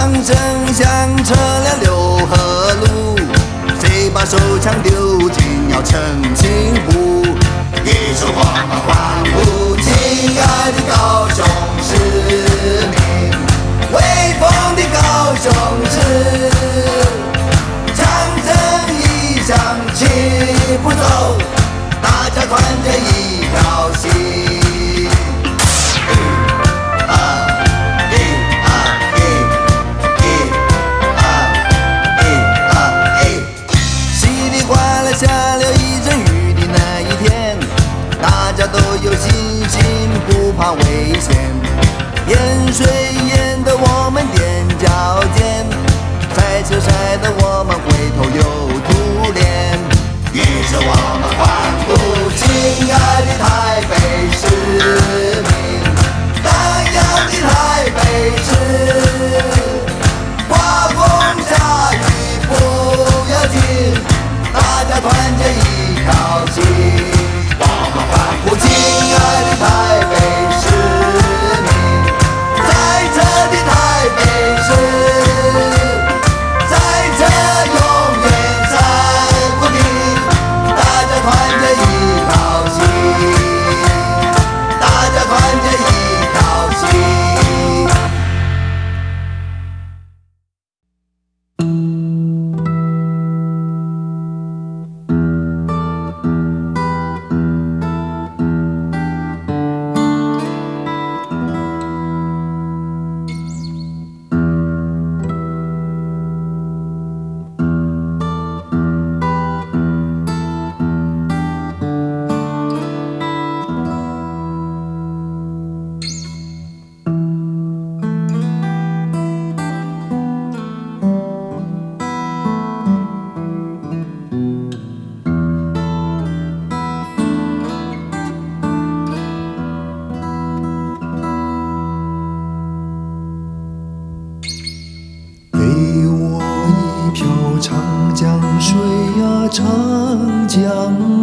声响彻了六合路，谁把手枪丢进要澄清湖？一声我们欢呼，亲爱的高雄市民，威风的高雄市，枪声一响气不走，大家团结一条心。下了一阵雨的那一天，大家都有信心，不怕危险。盐水淹得我们踮脚尖，晒车晒得我们灰头又土脸。于是我们欢呼，亲爱的台北市民，荡漾的台北市，刮风下雨不要紧，大家团结一条心，我们欢呼，亲爱的台北市民，在这的台北市，在这永远在不停，大家团结一条心，大家团结一条心。 长江水呀长江